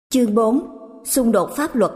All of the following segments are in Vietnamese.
Chương 4. Xung đột pháp luật.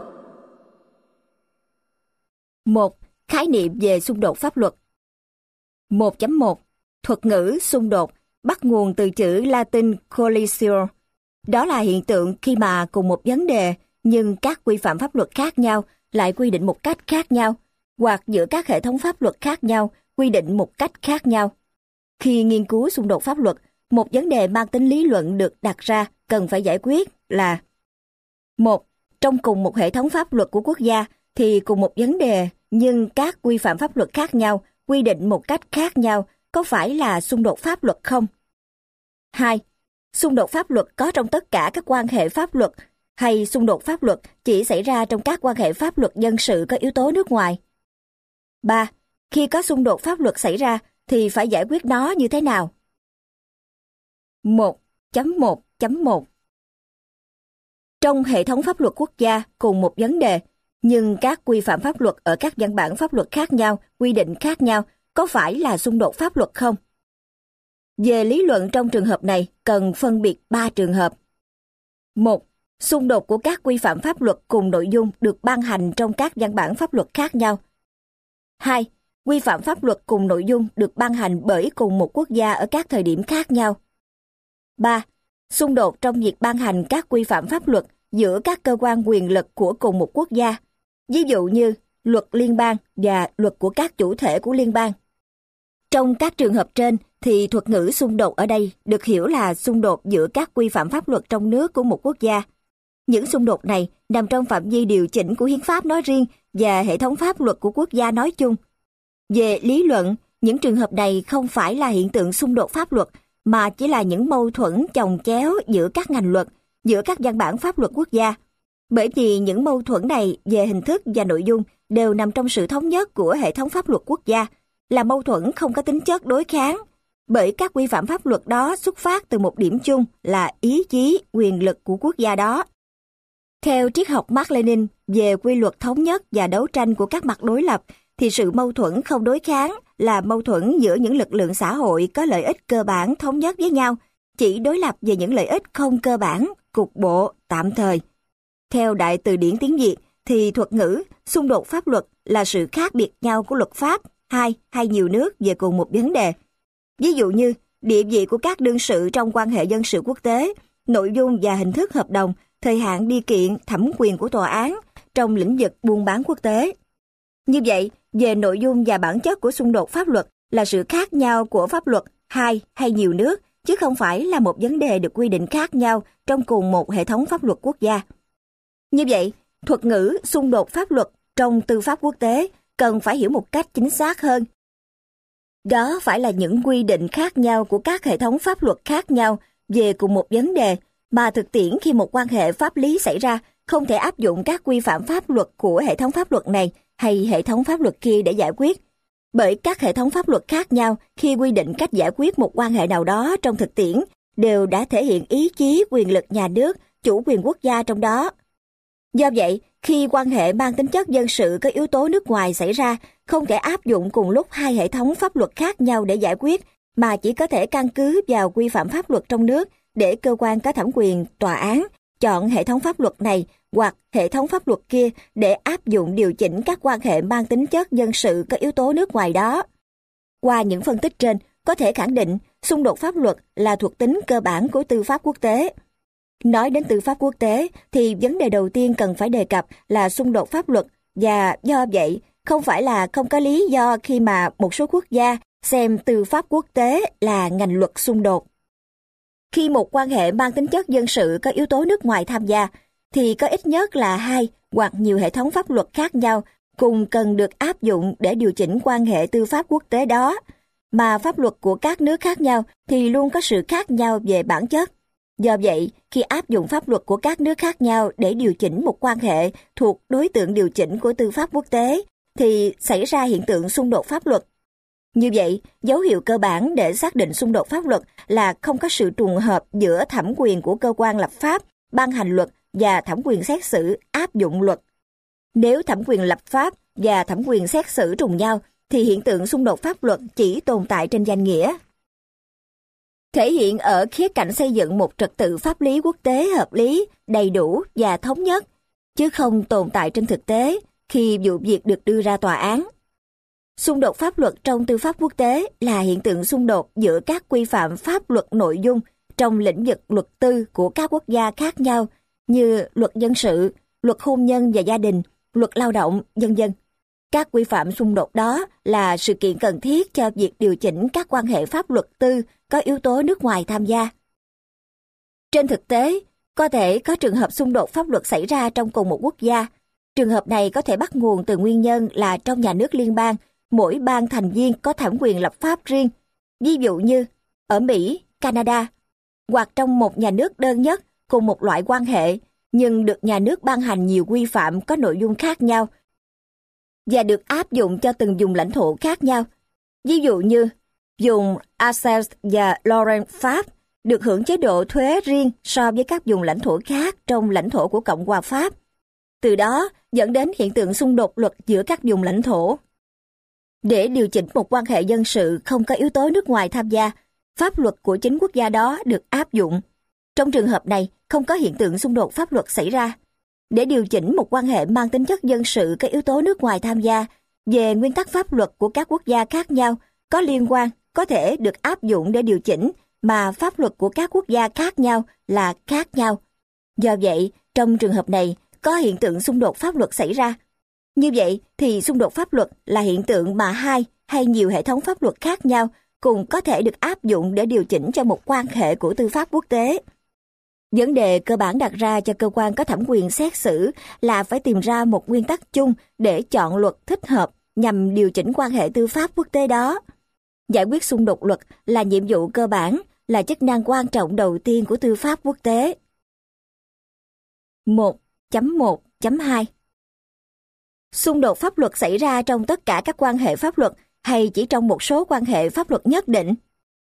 1. Khái niệm về xung đột pháp luật. 1.1. Thuật ngữ xung đột bắt nguồn từ chữ Latin collitio. Đó là hiện tượng khi mà cùng một vấn đề nhưng các quy phạm pháp luật khác nhau lại quy định một cách khác nhau, hoặc giữa các hệ thống pháp luật khác nhau quy định một cách khác nhau. Khi nghiên cứu xung đột pháp luật, một vấn đề mang tính lý luận được đặt ra cần phải giải quyết là: 1. Trong cùng một hệ thống pháp luật của quốc gia thì cùng một vấn đề nhưng các quy phạm pháp luật khác nhau quy định một cách khác nhau có phải là xung đột pháp luật không? 2. Xung đột pháp luật có trong tất cả các quan hệ pháp luật hay xung đột pháp luật chỉ xảy ra trong các quan hệ pháp luật dân sự có yếu tố nước ngoài? 3. Khi có xung đột pháp luật xảy ra thì phải giải quyết nó như thế nào? 1.1.1 Trong hệ thống pháp luật quốc gia cùng một vấn đề, nhưng các quy phạm pháp luật ở các văn bản pháp luật khác nhau, quy định khác nhau, có phải là xung đột pháp luật không? Về lý luận trong trường hợp này, cần phân biệt 3 trường hợp. 1. Xung đột của các quy phạm pháp luật cùng nội dung được ban hành trong các văn bản pháp luật khác nhau. 2. Quy phạm pháp luật cùng nội dung được ban hành bởi cùng một quốc gia ở các thời điểm khác nhau. 3. Xung đột trong việc ban hành các quy phạm pháp luật giữa các cơ quan quyền lực của cùng một quốc gia, ví dụ như luật liên bang và luật của các chủ thể của liên bang. Trong các trường hợp trên thì thuật ngữ xung đột ở đây được hiểu là xung đột giữa các quy phạm pháp luật trong nước của một quốc gia. Những xung đột này nằm trong phạm vi điều chỉnh của hiến pháp nói riêng và hệ thống pháp luật của quốc gia nói chung. Về lý luận, những trường hợp này không phải là hiện tượng xung đột pháp luật, mà chỉ là những mâu thuẫn chồng chéo giữa các ngành luật, giữa các văn bản pháp luật quốc gia. Bởi vì những mâu thuẫn này về hình thức và nội dung đều nằm trong sự thống nhất của hệ thống pháp luật quốc gia, là mâu thuẫn không có tính chất đối kháng, bởi các quy phạm pháp luật đó xuất phát từ một điểm chung là ý chí, quyền lực của quốc gia đó. Theo triết học Mác Lênin về quy luật thống nhất và đấu tranh của các mặt đối lập, thì sự mâu thuẫn không đối kháng là mâu thuẫn giữa những lực lượng xã hội có lợi ích cơ bản thống nhất với nhau, chỉ đối lập về những lợi ích không cơ bản, cục bộ, tạm thời. Theo Đại từ điển tiếng Việt, thì thuật ngữ xung đột pháp luật là sự khác biệt nhau của luật pháp hai hay nhiều nước về cùng một vấn đề. Ví dụ như địa vị của các đương sự trong quan hệ dân sự quốc tế, nội dung và hình thức hợp đồng, thời hạn đi kiện, thẩm quyền của tòa án trong lĩnh vực buôn bán quốc tế. Như vậy, về nội dung và bản chất của xung đột pháp luật là sự khác nhau của pháp luật hai hay nhiều nước, chứ không phải là một vấn đề được quy định khác nhau trong cùng một hệ thống pháp luật quốc gia. Như vậy, thuật ngữ xung đột pháp luật trong tư pháp quốc tế cần phải hiểu một cách chính xác hơn. Đó phải là những quy định khác nhau của các hệ thống pháp luật khác nhau về cùng một vấn đề, mà thực tiễn khi một quan hệ pháp lý xảy ra không thể áp dụng các quy phạm pháp luật của hệ thống pháp luật này hay hệ thống pháp luật kia để giải quyết. Bởi các hệ thống pháp luật khác nhau khi quy định cách giải quyết một quan hệ nào đó trong thực tiễn đều đã thể hiện ý chí quyền lực nhà nước, chủ quyền quốc gia trong đó. Do vậy, khi quan hệ mang tính chất dân sự có yếu tố nước ngoài xảy ra, không thể áp dụng cùng lúc hai hệ thống pháp luật khác nhau để giải quyết, mà chỉ có thể căn cứ vào quy phạm pháp luật trong nước để cơ quan có thẩm quyền, tòa án, chọn hệ thống pháp luật này hoặc hệ thống pháp luật kia để áp dụng điều chỉnh các quan hệ mang tính chất dân sự có yếu tố nước ngoài đó. Qua những phân tích trên, có thể khẳng định xung đột pháp luật là thuộc tính cơ bản của tư pháp quốc tế. Nói đến tư pháp quốc tế thì vấn đề đầu tiên cần phải đề cập là xung đột pháp luật, và do vậy không phải là không có lý do khi mà một số quốc gia xem tư pháp quốc tế là ngành luật xung đột. Khi một quan hệ mang tính chất dân sự có yếu tố nước ngoài tham gia, thì có ít nhất là hai hoặc nhiều hệ thống pháp luật khác nhau cùng cần được áp dụng để điều chỉnh quan hệ tư pháp quốc tế đó, mà pháp luật của các nước khác nhau thì luôn có sự khác nhau về bản chất. Do vậy, khi áp dụng pháp luật của các nước khác nhau để điều chỉnh một quan hệ thuộc đối tượng điều chỉnh của tư pháp quốc tế, thì xảy ra hiện tượng xung đột pháp luật. Như vậy, dấu hiệu cơ bản để xác định xung đột pháp luật là không có sự trùng hợp giữa thẩm quyền của cơ quan lập pháp, ban hành luật và thẩm quyền xét xử, áp dụng luật. Nếu thẩm quyền lập pháp và thẩm quyền xét xử trùng nhau, thì hiện tượng xung đột pháp luật chỉ tồn tại trên danh nghĩa. thể hiện ở khía cạnh xây dựng một trật tự pháp lý quốc tế hợp lý, đầy đủ và thống nhất, chứ không tồn tại trên thực tế khi vụ việc được đưa ra tòa án. Xung đột pháp luật trong tư pháp quốc tế là hiện tượng xung đột giữa các quy phạm pháp luật nội dung trong lĩnh vực luật tư của các quốc gia khác nhau như luật dân sự, luật hôn nhân và gia đình, luật lao động, vân vân. Các quy phạm xung đột đó là sự kiện cần thiết cho việc điều chỉnh các quan hệ pháp luật tư có yếu tố nước ngoài tham gia. Trên thực tế, có thể có trường hợp xung đột pháp luật xảy ra trong cùng một quốc gia. Trường hợp này có thể bắt nguồn từ nguyên nhân là trong nhà nước liên bang, mỗi bang thành viên có thẩm quyền lập pháp riêng. Ví dụ như ở Mỹ, Canada, hoặc trong một nhà nước đơn nhất cùng một loại quan hệ, nhưng được nhà nước ban hành nhiều quy phạm có nội dung khác nhau và được áp dụng cho từng vùng lãnh thổ khác nhau. Ví dụ như vùng Alsace và Lorraine Pháp được hưởng chế độ thuế riêng so với các vùng lãnh thổ khác trong lãnh thổ của Cộng hòa Pháp. Từ đó dẫn đến hiện tượng xung đột luật giữa các vùng lãnh thổ. Để điều chỉnh một quan hệ dân sự không có yếu tố nước ngoài tham gia, pháp luật của chính quốc gia đó được áp dụng. Trong trường hợp này, không có hiện tượng xung đột pháp luật xảy ra. Để điều chỉnh một quan hệ mang tính chất dân sự có yếu tố nước ngoài tham gia, về nguyên tắc pháp luật của các quốc gia khác nhau có liên quan có thể được áp dụng để điều chỉnh mà pháp luật của các quốc gia khác nhau là khác nhau. Do vậy, trong trường hợp này, có hiện tượng xung đột pháp luật xảy ra. Như vậy thì xung đột pháp luật là hiện tượng mà hai hay nhiều hệ thống pháp luật khác nhau cùng có thể được áp dụng để điều chỉnh cho một quan hệ của tư pháp quốc tế. Vấn đề cơ bản đặt ra cho cơ quan có thẩm quyền xét xử là phải tìm ra một nguyên tắc chung để chọn luật thích hợp nhằm điều chỉnh quan hệ tư pháp quốc tế đó. Giải quyết xung đột luật là nhiệm vụ cơ bản, là chức năng quan trọng đầu tiên của tư pháp quốc tế. 1.1.2 Xung đột pháp luật xảy ra trong tất cả các quan hệ pháp luật hay chỉ trong một số quan hệ pháp luật nhất định?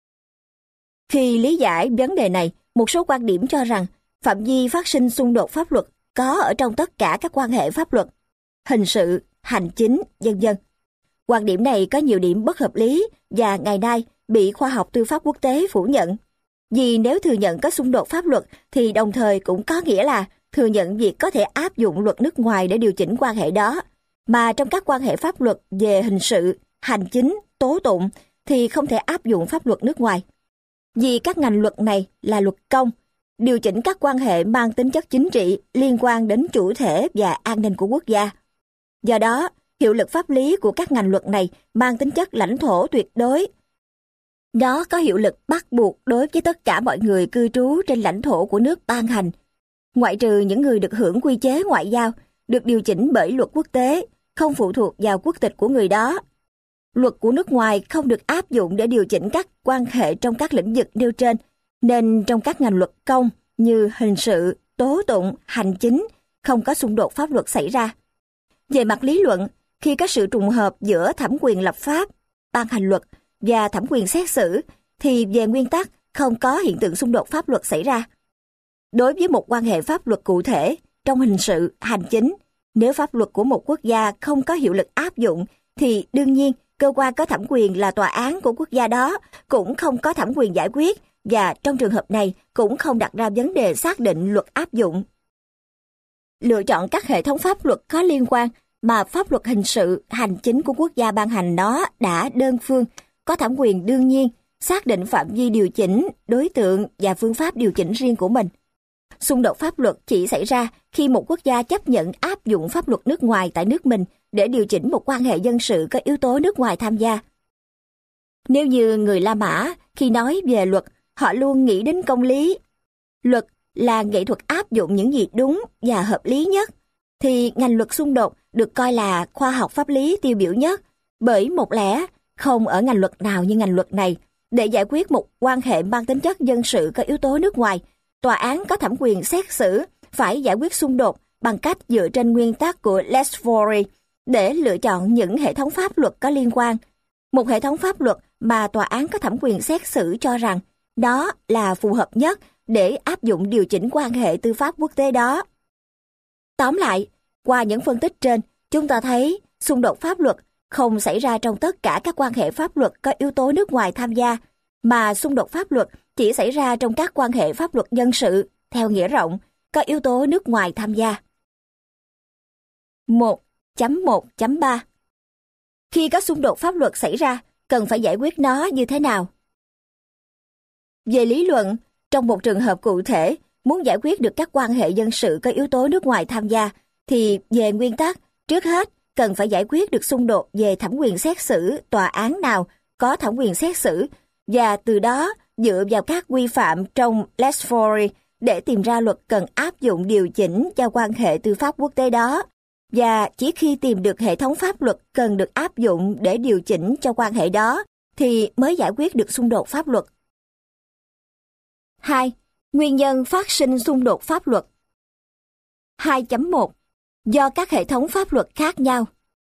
Khi lý giải vấn đề này, một số quan điểm cho rằng phạm vi phát sinh xung đột pháp luật có ở trong tất cả các quan hệ pháp luật, hình sự, hành chính, vân vân. Quan điểm này có nhiều điểm bất hợp lý và ngày nay bị khoa học tư pháp quốc tế phủ nhận. Vì nếu thừa nhận có xung đột pháp luật thì đồng thời cũng có nghĩa là thừa nhận việc có thể áp dụng luật nước ngoài để điều chỉnh quan hệ đó, mà trong các quan hệ pháp luật về hình sự, hành chính, tố tụng thì không thể áp dụng pháp luật nước ngoài. Vì các ngành luật này là luật công, điều chỉnh các quan hệ mang tính chất chính trị liên quan đến chủ thể và an ninh của quốc gia. Do đó, hiệu lực pháp lý của các ngành luật này mang tính chất lãnh thổ tuyệt đối. Nó có hiệu lực bắt buộc đối với tất cả mọi người cư trú trên lãnh thổ của nước ban hành, ngoại trừ những người được hưởng quy chế ngoại giao, được điều chỉnh bởi luật quốc tế, không phụ thuộc vào quốc tịch của người đó. Luật của nước ngoài không được áp dụng để điều chỉnh các quan hệ trong các lĩnh vực nêu trên, nên trong các ngành luật công như hình sự, tố tụng, hành chính không có xung đột pháp luật xảy ra. Về mặt lý luận, khi có sự trùng hợp giữa thẩm quyền lập pháp, ban hành luật và thẩm quyền xét xử, thì về nguyên tắc không có hiện tượng xung đột pháp luật xảy ra. Đối với một quan hệ pháp luật cụ thể, trong hình sự, hành chính, nếu pháp luật của một quốc gia không có hiệu lực áp dụng, thì đương nhiên cơ quan có thẩm quyền là tòa án của quốc gia đó cũng không có thẩm quyền giải quyết, và trong trường hợp này cũng không đặt ra vấn đề xác định luật áp dụng. Lựa chọn các hệ thống pháp luật có liên quan mà pháp luật hình sự, hành chính của quốc gia ban hành đó đã đơn phương, có thẩm quyền đương nhiên, xác định phạm vi điều chỉnh, đối tượng và phương pháp điều chỉnh riêng của mình. Xung đột pháp luật chỉ xảy ra khi một quốc gia chấp nhận áp dụng pháp luật nước ngoài tại nước mình để điều chỉnh một quan hệ dân sự có yếu tố nước ngoài tham gia. Nếu như người La Mã khi nói về luật, họ luôn nghĩ đến công lý. Luật là nghệ thuật áp dụng những gì đúng và hợp lý nhất, thì ngành luật xung đột được coi là khoa học pháp lý tiêu biểu nhất, bởi một lẽ không ở ngành luật nào như ngành luật này, để giải quyết một quan hệ mang tính chất dân sự có yếu tố nước ngoài, tòa án có thẩm quyền xét xử phải giải quyết xung đột bằng cách dựa trên nguyên tắc của Lex Fori để lựa chọn những hệ thống pháp luật có liên quan. Một hệ thống pháp luật mà tòa án có thẩm quyền xét xử cho rằng đó là phù hợp nhất để áp dụng điều chỉnh quan hệ tư pháp quốc tế đó. Tóm lại, qua những phân tích trên, chúng ta thấy xung đột pháp luật không xảy ra trong tất cả các quan hệ pháp luật có yếu tố nước ngoài tham gia, mà xung đột pháp luật chỉ xảy ra trong các quan hệ pháp luật dân sự, theo nghĩa rộng, có yếu tố nước ngoài tham gia. 1.1.3 Khi có xung đột pháp luật xảy ra, cần phải giải quyết nó như thế nào? Về lý luận, trong một trường hợp cụ thể, muốn giải quyết được các quan hệ dân sự có yếu tố nước ngoài tham gia, thì về nguyên tắc, trước hết, cần phải giải quyết được xung đột về thẩm quyền xét xử tòa án nào có thẩm quyền xét xử, và từ đó dựa vào các quy phạm trong Lex Fori để tìm ra luật cần áp dụng điều chỉnh cho quan hệ tư pháp quốc tế đó. Và chỉ khi tìm được hệ thống pháp luật cần được áp dụng để điều chỉnh cho quan hệ đó, thì mới giải quyết được xung đột pháp luật. 2. Nguyên nhân phát sinh xung đột pháp luật. 2.1 Do các hệ thống pháp luật khác nhau.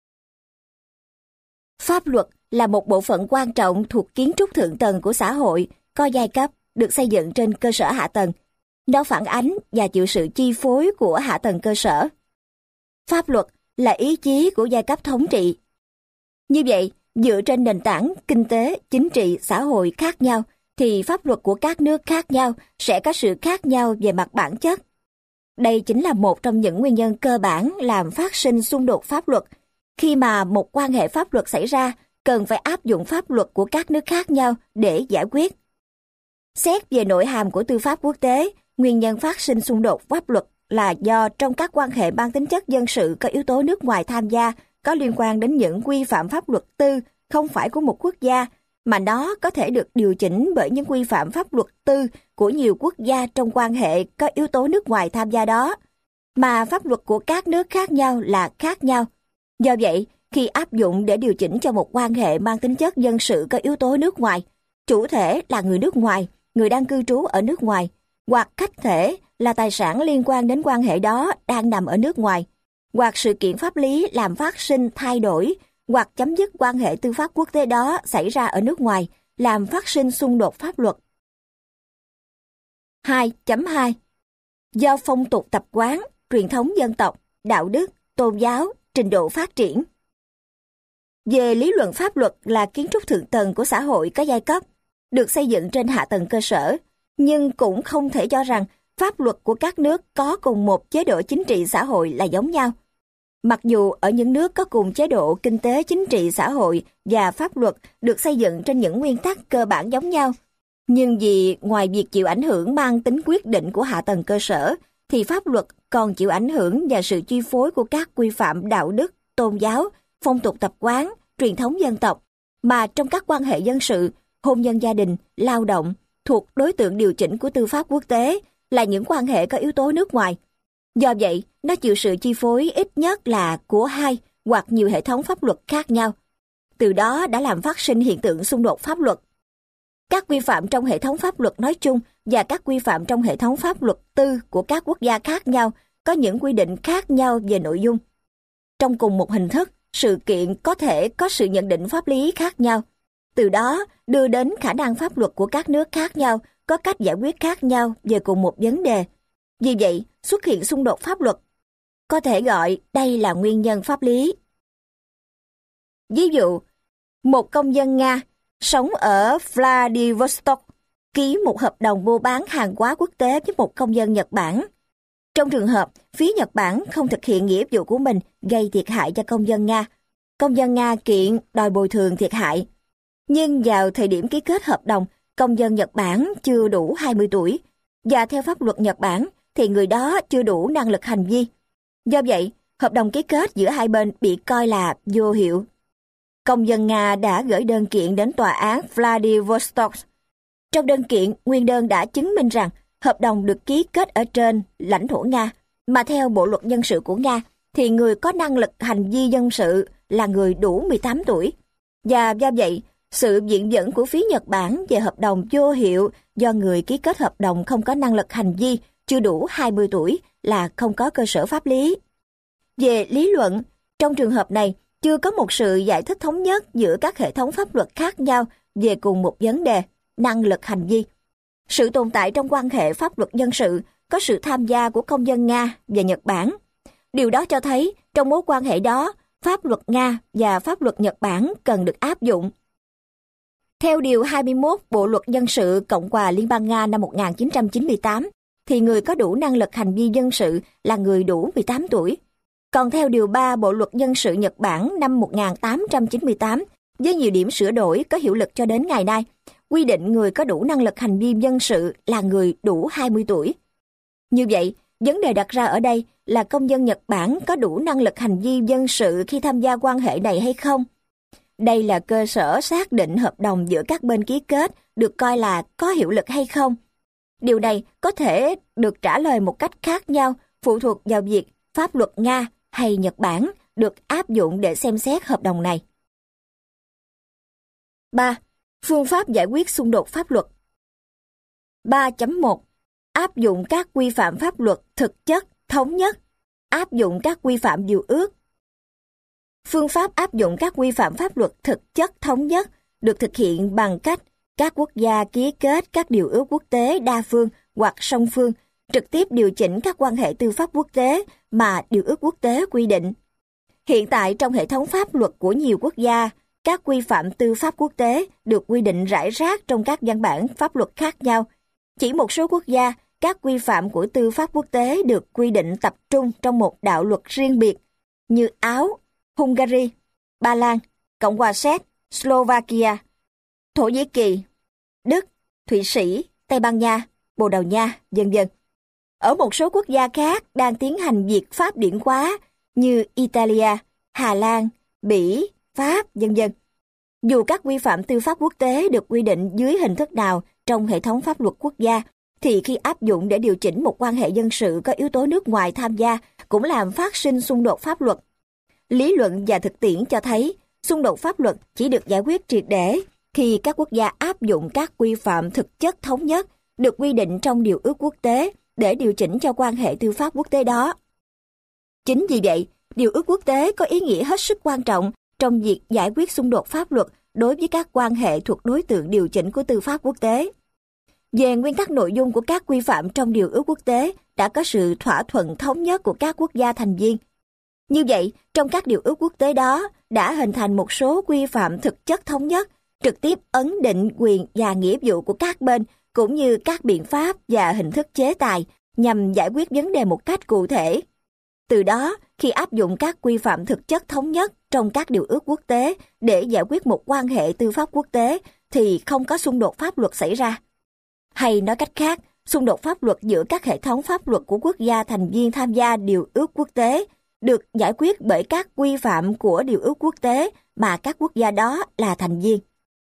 Pháp luật là một bộ phận quan trọng thuộc kiến trúc thượng tầng của xã hội, có giai cấp, được xây dựng trên cơ sở hạ tầng. Nó phản ánh và chịu sự chi phối của hạ tầng cơ sở. Pháp luật là ý chí của giai cấp thống trị. Như vậy, dựa trên nền tảng kinh tế, chính trị, xã hội khác nhau, thì pháp luật của các nước khác nhau sẽ có sự khác nhau về mặt bản chất. Đây chính là một trong những nguyên nhân cơ bản làm phát sinh xung đột pháp luật. Khi mà một quan hệ pháp luật xảy ra, cần phải áp dụng pháp luật của các nước khác nhau để giải quyết. Xét về nội hàm của tư pháp quốc tế, nguyên nhân phát sinh xung đột pháp luật là do trong các quan hệ mang tính chất dân sự có yếu tố nước ngoài tham gia, có liên quan đến những quy phạm pháp luật tư không phải của một quốc gia, mà nó có thể được điều chỉnh bởi những quy phạm pháp luật tư của nhiều quốc gia trong quan hệ có yếu tố nước ngoài tham gia đó, mà pháp luật của các nước khác nhau là khác nhau. Do vậy, khi áp dụng để điều chỉnh cho một quan hệ mang tính chất dân sự có yếu tố nước ngoài, chủ thể là người nước ngoài, người đang cư trú ở nước ngoài, hoặc khách thể là tài sản liên quan đến quan hệ đó đang nằm ở nước ngoài, hoặc sự kiện pháp lý làm phát sinh thay đổi hoặc chấm dứt quan hệ tư pháp quốc tế đó xảy ra ở nước ngoài, làm phát sinh xung đột pháp luật. 2.2 Do phong tục tập quán, truyền thống dân tộc, đạo đức, tôn giáo, trình độ phát triển. Về lý luận, pháp luật là kiến trúc thượng tầng của xã hội có giai cấp, được xây dựng trên hạ tầng cơ sở, nhưng cũng không thể cho rằng pháp luật của các nước có cùng một chế độ chính trị xã hội là giống nhau. Mặc dù ở những nước có cùng chế độ kinh tế chính trị xã hội và pháp luật được xây dựng trên những nguyên tắc cơ bản giống nhau, nhưng vì ngoài việc chịu ảnh hưởng mang tính quyết định của hạ tầng cơ sở, thì pháp luật còn chịu ảnh hưởng và sự chi phối của các quy phạm đạo đức, tôn giáo, phong tục tập quán, truyền thống dân tộc, mà trong các quan hệ dân sự, hôn nhân gia đình, lao động, thuộc đối tượng điều chỉnh của tư pháp quốc tế, là những quan hệ có yếu tố nước ngoài. Do vậy, nó chịu sự chi phối ít nhất là của hai hoặc nhiều hệ thống pháp luật khác nhau. Từ đó đã làm phát sinh hiện tượng xung đột pháp luật. Các quy phạm trong hệ thống pháp luật nói chung và các quy phạm trong hệ thống pháp luật tư của các quốc gia khác nhau có những quy định khác nhau về nội dung. Trong cùng một hình thức, sự kiện có thể có sự nhận định pháp lý khác nhau. Từ đó đưa đến khả năng pháp luật của các nước khác nhau có cách giải quyết khác nhau về cùng một vấn đề. Vì vậy, xuất hiện xung đột pháp luật. Có thể gọi đây là nguyên nhân pháp lý. Ví dụ, một công dân Nga sống ở Vladivostok ký một hợp đồng mua bán hàng hóa quốc tế với một công dân Nhật Bản. Trong trường hợp phía Nhật Bản không thực hiện nghĩa vụ của mình gây thiệt hại cho công dân Nga kiện đòi bồi thường thiệt hại. Nhưng vào thời điểm ký kết hợp đồng, công dân Nhật Bản chưa đủ 20 tuổi, và theo pháp luật Nhật Bản thì người đó chưa đủ năng lực hành vi. Do vậy, hợp đồng ký kết giữa hai bên bị coi là vô hiệu. Công dân Nga đã gửi đơn kiện đến tòa án Vladivostok. Trong đơn kiện, nguyên đơn đã chứng minh rằng hợp đồng được ký kết ở trên lãnh thổ Nga, mà theo Bộ luật dân sự của Nga thì người có năng lực hành vi dân sự là người đủ 18 tuổi. Và do vậy, sự viện dẫn của phía Nhật Bản về hợp đồng vô hiệu do người ký kết hợp đồng không có năng lực hành vi chưa đủ 20 tuổi là không có cơ sở pháp lý. Về lý luận, trong trường hợp này, chưa có một sự giải thích thống nhất giữa các hệ thống pháp luật khác nhau về cùng một vấn đề, năng lực hành vi. Sự tồn tại trong quan hệ pháp luật dân sự có sự tham gia của công dân Nga và Nhật Bản. Điều đó cho thấy trong mối quan hệ đó, pháp luật Nga và pháp luật Nhật Bản cần được áp dụng. Theo Điều 21 Bộ Luật Dân sự Cộng hòa Liên bang Nga năm 1998, thì người có đủ năng lực hành vi dân sự là người đủ 18 tuổi. Còn theo Điều 3 Bộ Luật Dân sự Nhật Bản năm 1898, với nhiều điểm sửa đổi có hiệu lực cho đến ngày nay, quy định người có đủ năng lực hành vi dân sự là người đủ 20 tuổi. Như vậy, vấn đề đặt ra ở đây là công dân Nhật Bản có đủ năng lực hành vi dân sự khi tham gia quan hệ này hay không? Đây là cơ sở xác định hợp đồng giữa các bên ký kết được coi là có hiệu lực hay không. Điều này có thể được trả lời một cách khác nhau phụ thuộc vào việc pháp luật Nga hay Nhật Bản được áp dụng để xem xét hợp đồng này. 3. Phương pháp giải quyết xung đột pháp luật. 3.1. Áp dụng các quy phạm pháp luật thực chất, thống nhất. Áp dụng các quy phạm điều ước. Phương pháp áp dụng các quy phạm pháp luật thực chất thống nhất được thực hiện bằng cách các quốc gia ký kết các điều ước quốc tế đa phương hoặc song phương trực tiếp điều chỉnh các quan hệ tư pháp quốc tế mà điều ước quốc tế quy định. Hiện tại trong hệ thống pháp luật của nhiều quốc gia, các quy phạm tư pháp quốc tế được quy định rải rác trong các văn bản pháp luật khác nhau. Chỉ một số quốc gia, các quy phạm của tư pháp quốc tế được quy định tập trung trong một đạo luật riêng biệt như Áo, Hungary, Ba Lan, Cộng hòa Séc, Slovakia, Thổ Nhĩ Kỳ, Đức, Thụy Sĩ, Tây Ban Nha, Bồ Đào Nha, vân vân. Ở một số quốc gia khác đang tiến hành việc pháp điển hóa như Italia, Hà Lan, Bỉ, Pháp, vân vân. Dù các quy phạm tư pháp quốc tế được quy định dưới hình thức nào trong hệ thống pháp luật quốc gia, thì khi áp dụng để điều chỉnh một quan hệ dân sự có yếu tố nước ngoài tham gia cũng làm phát sinh xung đột pháp luật. Lý luận và thực tiễn cho thấy xung đột pháp luật chỉ được giải quyết triệt để khi các quốc gia áp dụng các quy phạm thực chất thống nhất được quy định trong điều ước quốc tế để điều chỉnh cho quan hệ tư pháp quốc tế đó. Chính vì vậy, điều ước quốc tế có ý nghĩa hết sức quan trọng trong việc giải quyết xung đột pháp luật đối với các quan hệ thuộc đối tượng điều chỉnh của tư pháp quốc tế. Về nguyên tắc nội dung của các quy phạm trong điều ước quốc tế đã có sự thỏa thuận thống nhất của các quốc gia thành viên. Như vậy, trong các điều ước quốc tế đó đã hình thành một số quy phạm thực chất thống nhất, trực tiếp ấn định quyền và nghĩa vụ của các bên, cũng như các biện pháp và hình thức chế tài nhằm giải quyết vấn đề một cách cụ thể. Từ đó, khi áp dụng các quy phạm thực chất thống nhất trong các điều ước quốc tế để giải quyết một quan hệ tư pháp quốc tế thì không có xung đột pháp luật xảy ra. Hay nói cách khác, xung đột pháp luật giữa các hệ thống pháp luật của quốc gia thành viên tham gia điều ước quốc tế được giải quyết bởi các quy phạm của điều ước quốc tế mà các quốc gia đó là thành viên.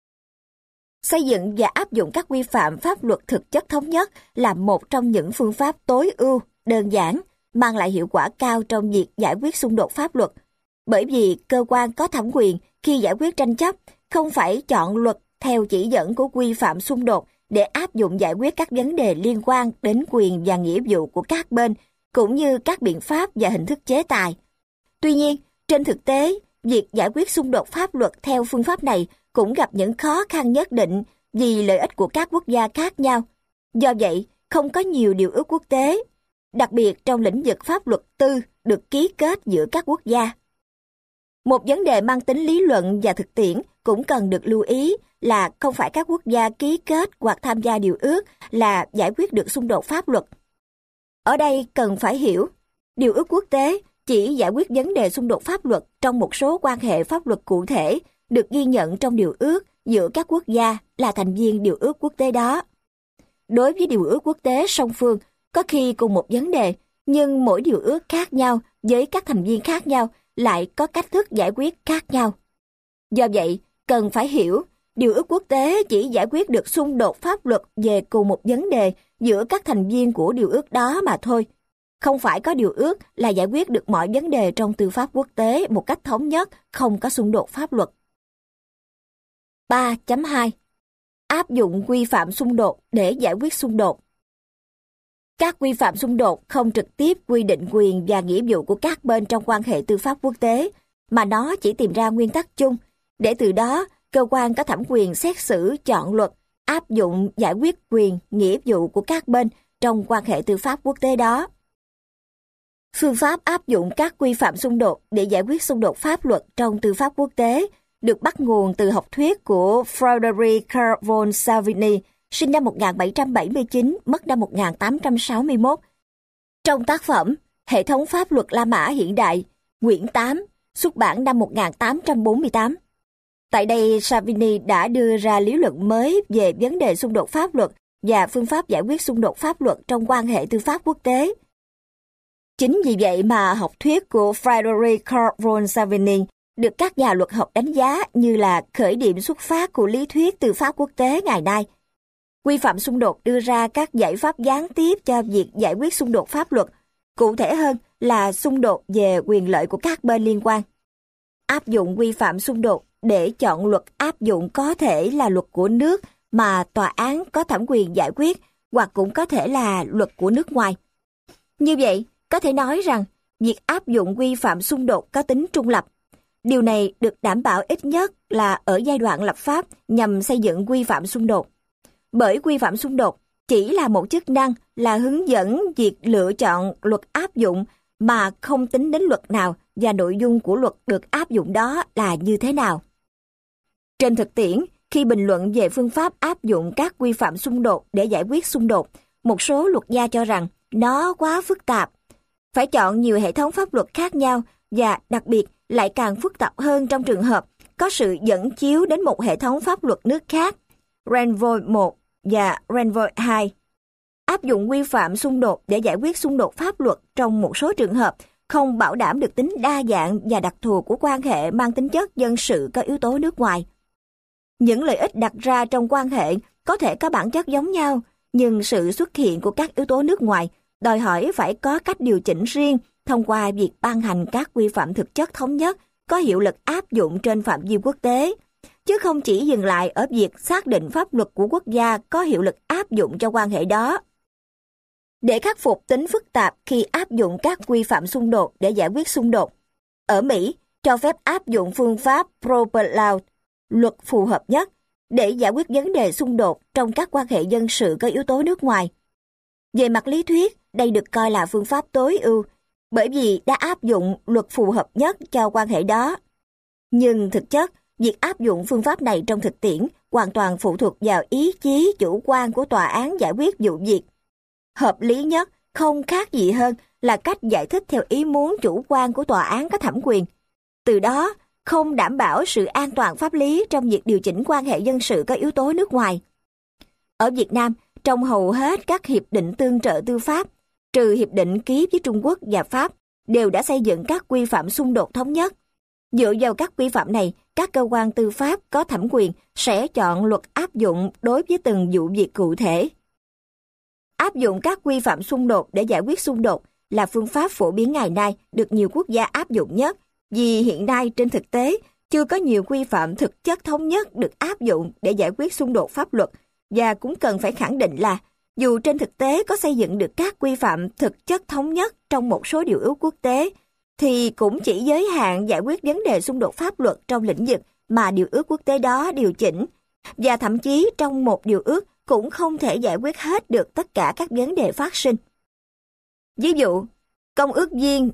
Xây dựng và áp dụng các quy phạm pháp luật thực chất thống nhất là một trong những phương pháp tối ưu, đơn giản, mang lại hiệu quả cao trong việc giải quyết xung đột pháp luật. Bởi vì cơ quan có thẩm quyền khi giải quyết tranh chấp không phải chọn luật theo chỉ dẫn của quy phạm xung đột để áp dụng giải quyết các vấn đề liên quan đến quyền và nghĩa vụ của các bên, cũng như các biện pháp và hình thức chế tài. Tuy nhiên, trên thực tế, việc giải quyết xung đột pháp luật theo phương pháp này cũng gặp những khó khăn nhất định vì lợi ích của các quốc gia khác nhau. Do vậy, không có nhiều điều ước quốc tế, đặc biệt trong lĩnh vực pháp luật tư, được ký kết giữa các quốc gia. Một vấn đề mang tính lý luận và thực tiễn cũng cần được lưu ý là không phải các quốc gia ký kết hoặc tham gia điều ước là giải quyết được xung đột pháp luật. Ở đây cần phải hiểu, điều ước quốc tế chỉ giải quyết vấn đề xung đột pháp luật trong một số quan hệ pháp luật cụ thể được ghi nhận trong điều ước giữa các quốc gia là thành viên điều ước quốc tế đó. Đối với điều ước quốc tế song phương, có khi cùng một vấn đề, nhưng mỗi điều ước khác nhau với các thành viên khác nhau lại có cách thức giải quyết khác nhau. Do vậy, cần phải hiểu, điều ước quốc tế chỉ giải quyết được xung đột pháp luật về cùng một vấn đề giữa các thành viên của điều ước đó mà thôi. Không phải có điều ước là giải quyết được mọi vấn đề trong tư pháp quốc tế một cách thống nhất, không có xung đột pháp luật. 3.2. Áp dụng quy phạm xung đột để giải quyết xung đột. Các quy phạm xung đột không trực tiếp quy định quyền và nghĩa vụ của các bên trong quan hệ tư pháp quốc tế, mà nó chỉ tìm ra nguyên tắc chung, để từ đó cơ quan có thẩm quyền xét xử, chọn luật, áp dụng giải quyết quyền, nghĩa vụ của các bên trong quan hệ tư pháp quốc tế đó. Phương pháp áp dụng các quy phạm xung đột để giải quyết xung đột pháp luật trong tư pháp quốc tế được bắt nguồn từ học thuyết của Frédéric Carl von Savigny, sinh năm 1779, mất năm 1861. Trong tác phẩm Hệ thống pháp luật La Mã hiện đại, quyển 8, xuất bản năm 1848. Tại đây, Savigny đã đưa ra lý luận mới về vấn đề xung đột pháp luật và phương pháp giải quyết xung đột pháp luật trong quan hệ tư pháp quốc tế. Chính vì vậy mà học thuyết của Frédéric Carl von Savigny được các nhà luật học đánh giá như là khởi điểm xuất phát của lý thuyết tư pháp quốc tế ngày nay. Quy phạm xung đột đưa ra các giải pháp gián tiếp cho việc giải quyết xung đột pháp luật, cụ thể hơn là xung đột về quyền lợi của các bên liên quan. Áp dụng quy phạm xung đột để chọn luật áp dụng có thể là luật của nước mà tòa án có thẩm quyền giải quyết, hoặc cũng có thể là luật của nước ngoài. Như vậy, có thể nói rằng việc áp dụng quy phạm xung đột có tính trung lập. Điều này được đảm bảo ít nhất là ở giai đoạn lập pháp nhằm xây dựng quy phạm xung đột. Bởi quy phạm xung đột chỉ là một chức năng là hướng dẫn việc lựa chọn luật áp dụng mà không tính đến luật nào và nội dung của luật được áp dụng đó là như thế nào. Trên thực tiễn, khi bình luận về phương pháp áp dụng các quy phạm xung đột để giải quyết xung đột, một số luật gia cho rằng nó quá phức tạp. Phải chọn nhiều hệ thống pháp luật khác nhau và đặc biệt lại càng phức tạp hơn trong trường hợp có sự dẫn chiếu đến một hệ thống pháp luật nước khác, Renvoy 1 và Renvoy 2. Áp dụng quy phạm xung đột để giải quyết xung đột pháp luật trong một số trường hợp không bảo đảm được tính đa dạng và đặc thù của quan hệ mang tính chất dân sự có yếu tố nước ngoài. Những lợi ích đặt ra trong quan hệ có thể có bản chất giống nhau, nhưng sự xuất hiện của các yếu tố nước ngoài đòi hỏi phải có cách điều chỉnh riêng thông qua việc ban hành các quy phạm thực chất thống nhất có hiệu lực áp dụng trên phạm vi quốc tế, chứ không chỉ dừng lại ở việc xác định pháp luật của quốc gia có hiệu lực áp dụng cho quan hệ đó. Để khắc phục tính phức tạp khi áp dụng các quy phạm xung đột để giải quyết xung đột, ở Mỹ cho phép áp dụng phương pháp proper law, luật phù hợp nhất, để giải quyết vấn đề xung đột trong các quan hệ dân sự có yếu tố nước ngoài. Về mặt lý thuyết, đây được coi là phương pháp tối ưu, bởi vì đã áp dụng luật phù hợp nhất cho quan hệ đó. Nhưng thực chất, việc áp dụng phương pháp này trong thực tiễn hoàn toàn phụ thuộc vào ý chí chủ quan của tòa án giải quyết vụ việc. Hợp lý nhất không khác gì hơn là cách giải thích theo ý muốn chủ quan của tòa án có thẩm quyền. Từ đó, không đảm bảo sự an toàn pháp lý trong việc điều chỉnh quan hệ dân sự có yếu tố nước ngoài. Ở Việt Nam, trong hầu hết các hiệp định tương trợ tư pháp, trừ hiệp định ký với Trung Quốc và Pháp, đều đã xây dựng các quy phạm xung đột thống nhất. Dựa vào các quy phạm này, các cơ quan tư pháp có thẩm quyền sẽ chọn luật áp dụng đối với từng vụ việc cụ thể. Áp dụng các quy phạm xung đột để giải quyết xung đột là phương pháp phổ biến ngày nay được nhiều quốc gia áp dụng nhất, vì hiện nay trên thực tế chưa có nhiều quy phạm thực chất thống nhất được áp dụng để giải quyết xung đột pháp luật, và cũng cần phải khẳng định là dù trên thực tế có xây dựng được các quy phạm thực chất thống nhất trong một số điều ước quốc tế, thì cũng chỉ giới hạn giải quyết vấn đề xung đột pháp luật trong lĩnh vực mà điều ước quốc tế đó điều chỉnh, và thậm chí trong một điều ước cũng không thể giải quyết hết được tất cả các vấn đề phát sinh. Ví dụ, Công ước Viên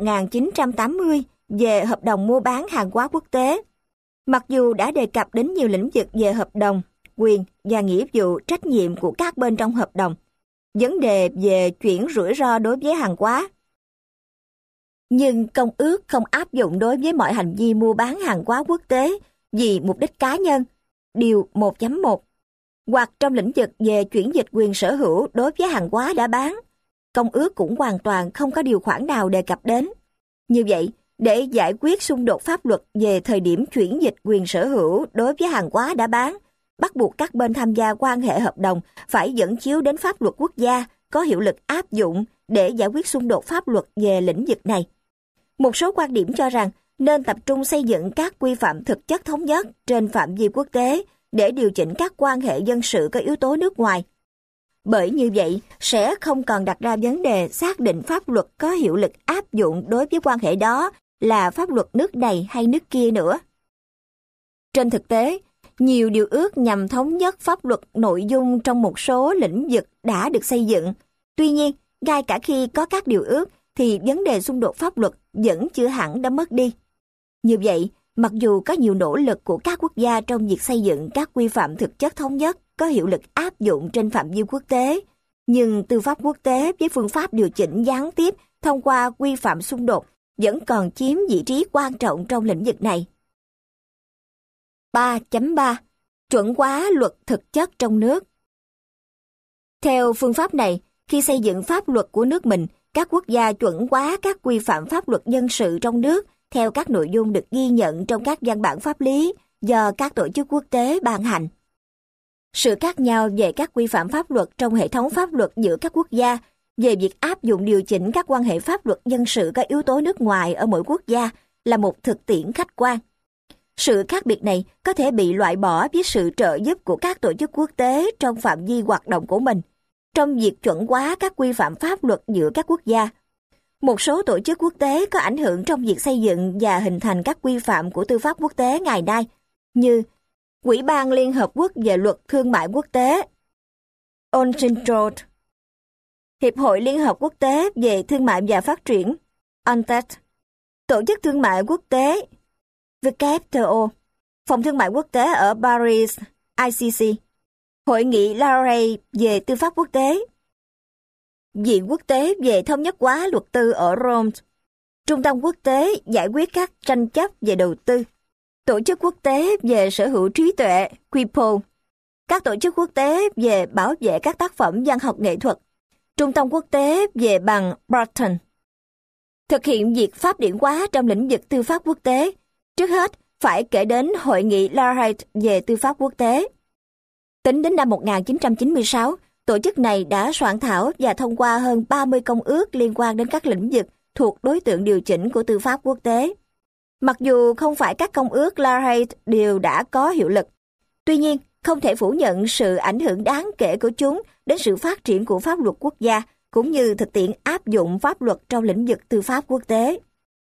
1980 về hợp đồng mua bán hàng hóa quốc tế, mặc dù đã đề cập đến nhiều lĩnh vực về hợp đồng, quyền và nghĩa vụ trách nhiệm của các bên trong hợp đồng, vấn đề về chuyển rủi ro đối với hàng hóa. Nhưng công ước không áp dụng đối với mọi hành vi mua bán hàng hóa quốc tế vì mục đích cá nhân, điều 1.1, hoặc trong lĩnh vực về chuyển dịch quyền sở hữu đối với hàng hóa đã bán. Công ước cũng hoàn toàn không có điều khoản nào đề cập đến. Như vậy, để giải quyết xung đột pháp luật về thời điểm chuyển dịch quyền sở hữu đối với hàng hóa đã bán, bắt buộc các bên tham gia quan hệ hợp đồng phải dẫn chiếu đến pháp luật quốc gia có hiệu lực áp dụng để giải quyết xung đột pháp luật về lĩnh vực này. Một số quan điểm cho rằng nên tập trung xây dựng các quy phạm thực chất thống nhất trên phạm vi quốc tế để điều chỉnh các quan hệ dân sự có yếu tố nước ngoài. Bởi như vậy, sẽ không còn đặt ra vấn đề xác định pháp luật có hiệu lực áp dụng đối với quan hệ đó là pháp luật nước này hay nước kia nữa. Trên thực tế, nhiều điều ước nhằm thống nhất pháp luật nội dung trong một số lĩnh vực đã được xây dựng. Tuy nhiên, ngay cả khi có các điều ước, thì vấn đề xung đột pháp luật vẫn chưa hẳn đã mất đi. Như vậy, Mặc dù có nhiều nỗ lực của các quốc gia trong việc xây dựng các quy phạm thực chất thống nhất có hiệu lực áp dụng trên phạm vi quốc tế, nhưng tư pháp quốc tế với phương pháp điều chỉnh gián tiếp thông qua quy phạm xung đột vẫn còn chiếm vị trí quan trọng trong lĩnh vực này. 3.3. Chuẩn hóa luật thực chất trong nước. Theo phương pháp này, khi xây dựng pháp luật của nước mình, các quốc gia chuẩn hóa các quy phạm pháp luật dân sự trong nước theo các nội dung được ghi nhận trong các văn bản pháp lý do các tổ chức quốc tế ban hành. Sự khác nhau về các quy phạm pháp luật trong hệ thống pháp luật giữa các quốc gia, về việc áp dụng điều chỉnh các quan hệ pháp luật dân sự có yếu tố nước ngoài ở mỗi quốc gia là một thực tiễn khách quan. Sự khác biệt này có thể bị loại bỏ với sự trợ giúp của các tổ chức quốc tế trong phạm vi hoạt động của mình, trong việc chuẩn hóa các quy phạm pháp luật giữa các quốc gia. Một số tổ chức quốc tế có ảnh hưởng trong việc xây dựng và hình thành các quy phạm của tư pháp quốc tế ngày nay, như Ủy ban Liên Hợp Quốc về luật thương mại quốc tế, UNCITRAL, Hiệp hội Liên Hợp Quốc tế về thương mại và phát triển, UNCTAD, Tổ chức Thương mại Quốc tế, WTO, Phòng Thương mại Quốc tế ở Paris, ICC, Hội nghị Lahore về tư pháp quốc tế, Viện Quốc tế về thống nhất hóa luật tư ở Rome, Trung tâm Quốc tế giải quyết các tranh chấp về đầu tư, Tổ chức Quốc tế về sở hữu trí tuệ, WIPO, các tổ chức quốc tế về bảo vệ các tác phẩm văn học nghệ thuật, Trung tâm Quốc tế về bằng Barton. Thực hiện việc pháp điển hóa trong lĩnh vực tư pháp quốc tế, trước hết phải kể đến Hội nghị Lahore về tư pháp quốc tế. Tính đến năm 1996, tổ chức này đã soạn thảo và thông qua hơn 30 công ước liên quan đến các lĩnh vực thuộc đối tượng điều chỉnh của tư pháp quốc tế. Mặc dù không phải các công ước Lahore đều đã có hiệu lực, tuy nhiên không thể phủ nhận sự ảnh hưởng đáng kể của chúng đến sự phát triển của pháp luật quốc gia cũng như thực tiễn áp dụng pháp luật trong lĩnh vực tư pháp quốc tế.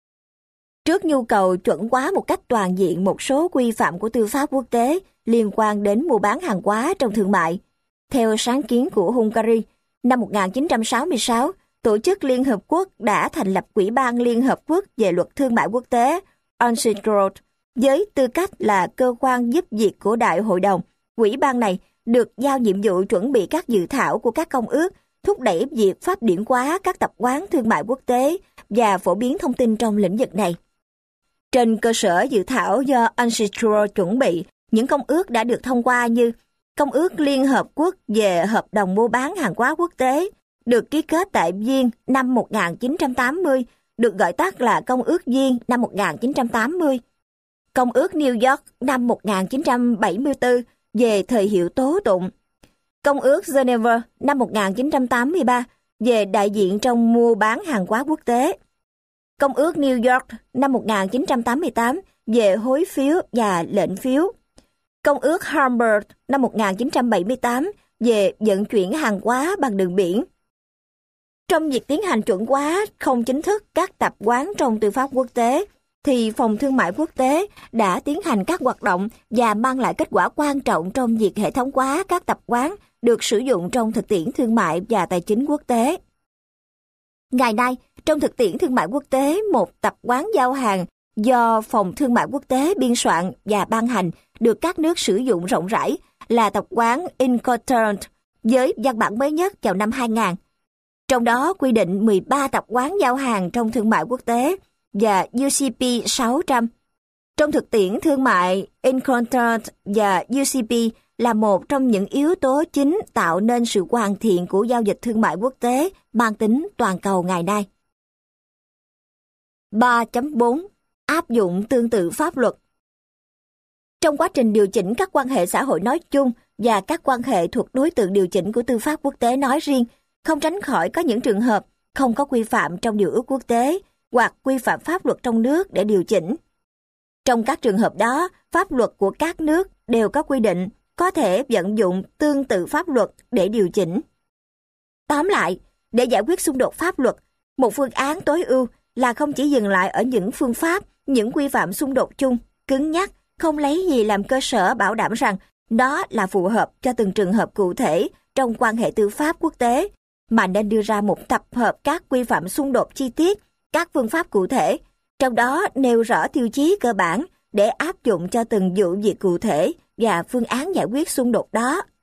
Trước nhu cầu chuẩn hóa một cách toàn diện một số quy phạm của tư pháp quốc tế liên quan đến mua bán hàng hóa trong thương mại, theo sáng kiến của Hungary, năm 1966, Tổ chức Liên Hợp Quốc đã thành lập Ủy ban Liên Hợp Quốc về luật thương mại quốc tế, UNCITRAL, với tư cách là cơ quan giúp việc của Đại hội đồng. Ủy ban này được giao nhiệm vụ chuẩn bị các dự thảo của các công ước, thúc đẩy việc pháp điển hóa các tập quán thương mại quốc tế và phổ biến thông tin trong lĩnh vực này. Trên cơ sở dự thảo do UNCITRAL chuẩn bị, những công ước đã được thông qua như Công ước Liên Hợp Quốc về Hợp đồng mua bán hàng hóa quốc tế, được ký kết tại Viên năm 1980, được gọi tắt là Công ước Viên năm 1980. Công ước New York năm 1974 về thời hiệu tố tụng. Công ước Geneva năm 1983 về đại diện trong mua bán hàng hóa quốc tế. Công ước New York năm 1988 về hối phiếu và lệnh phiếu. Công ước Hamburg năm 1978 về vận chuyển hàng hóa bằng đường biển. Trong việc tiến hành chuẩn hóa không chính thức các tập quán trong tư pháp quốc tế, thì Phòng Thương mại Quốc tế đã tiến hành các hoạt động và mang lại kết quả quan trọng trong việc hệ thống hóa các tập quán được sử dụng trong thực tiễn thương mại và tài chính quốc tế. Ngày nay, trong thực tiễn thương mại quốc tế, một tập quán giao hàng do Phòng Thương mại Quốc tế biên soạn và ban hành được các nước sử dụng rộng rãi là tập quán Incoterms với văn bản mới nhất vào năm 2000. Trong đó quy định 13 tập quán giao hàng trong thương mại quốc tế và UCP 600. Trong thực tiễn thương mại, Incoterms và UCP là một trong những yếu tố chính tạo nên sự hoàn thiện của giao dịch thương mại quốc tế mang tính toàn cầu ngày nay. 3.4. Áp dụng tương tự pháp luật. Trong quá trình điều chỉnh các quan hệ xã hội nói chung và các quan hệ thuộc đối tượng điều chỉnh của tư pháp quốc tế nói riêng, không tránh khỏi có những trường hợp không có quy phạm trong điều ước quốc tế hoặc quy phạm pháp luật trong nước để điều chỉnh. Trong các trường hợp đó, pháp luật của các nước đều có quy định có thể vận dụng tương tự pháp luật để điều chỉnh. Tóm lại, để giải quyết xung đột pháp luật, một phương án tối ưu là không chỉ dừng lại ở những phương pháp, những quy phạm xung đột chung, cứng nhắc, không lấy gì làm cơ sở bảo đảm rằng đó là phù hợp cho từng trường hợp cụ thể trong quan hệ tư pháp quốc tế, mà nên đưa ra một tập hợp các quy phạm xung đột chi tiết, các phương pháp cụ thể, trong đó nêu rõ tiêu chí cơ bản để áp dụng cho từng vụ việc cụ thể và phương án giải quyết xung đột đó.